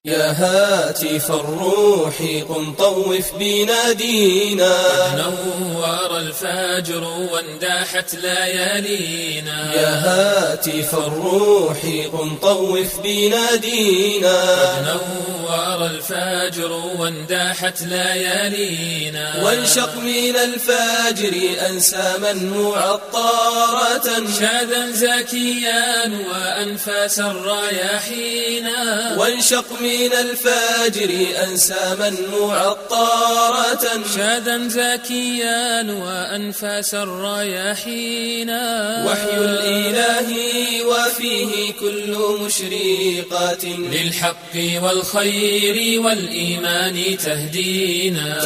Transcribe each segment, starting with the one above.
يا هاتف الروح قم طوف بنادينا، نور الفجر وانداحت ليالينا. يا هاتف الروح قم طوف بنادينا، نور الفجر وانداحت ليالينا. وانشق من الفجر أنساما معطرة، شادا زكيا وأنفاسا رياحينا. وانشق من الفجر أنساما معطرة، شادا زكيا وأنفاسا رياحينا. وحي الإله وفيه كل مشرقات، للحق والخير والإيمان تهدينا.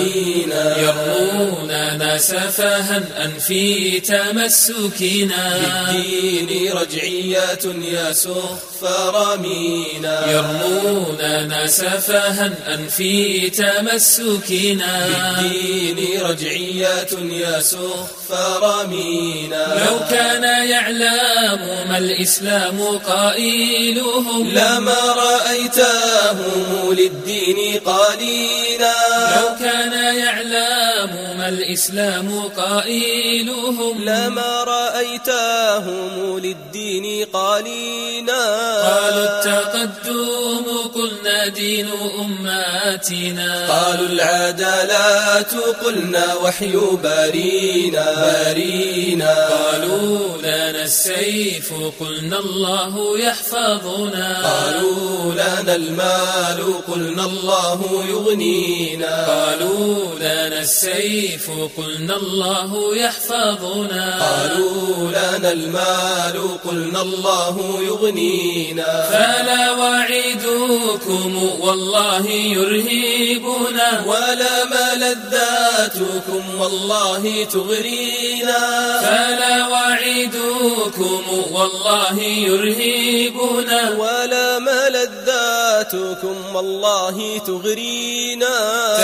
يرموننا سفها في تمسكنا، بالدين رجعيات يا سخفر مينا. يرموننا سفها في تمسكنا، بالدين رجعيات يا سخفر مينا. لو كان يعلم ما الإسلام قائلهم، لما رأيتهم للدين قليلا. لو كان يعلم ما الإسلام قائلهم، لما رأيتهم للدين قليلا. قالوا التقدم قلنا دين أماتنا، قالوا العدالات قلنا وحي بارينا. قالوا لنا السيف قلنا الله يحفظنا. قالوا لنا المال قلنا الله يغنينا. قالوا لنا السيف قلنا الله يحفظنا. قالوا لنا المال قلنا الله يغنينا. فلا وعيدكم والله يرهبنا، ولا ملذاتكم والله تغرينا. فلا وعيدكم والله يرهبنا، ولا ملذاتكم والله تغرينا.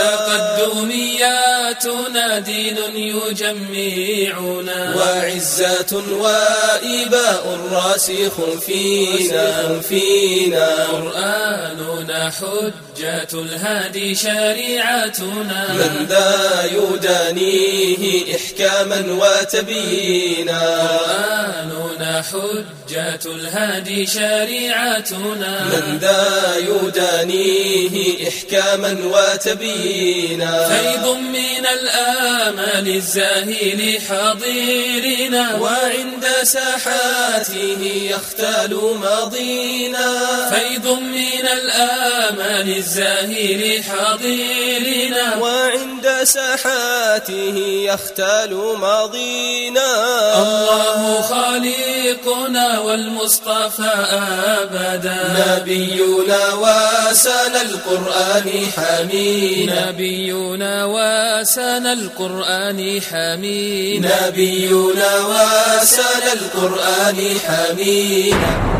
تقدمياتنا دين يجمعنا، وعزة وإباء راسخ فينا. قرآننا حجة الهادي شريعتنا، من ذا يدانيه إحكاما وتبيينا. قرآننا حجة الهادي شريعتنا، من ذا يدانيه إحكاما وتبيينا. فيض من الآمال الزاهل حاضرنا، وعند ساحاته يختال ماضينا. فيض من الآمال الزاهل حاضرنا، وعند ساحاته يختال ماضينا. الله خالقنا والمصطفى أبدا، نبينا واسن القرآن حمينا. نبينا واسن القرآن حمينا. نبينا واسن القرآن حمينا.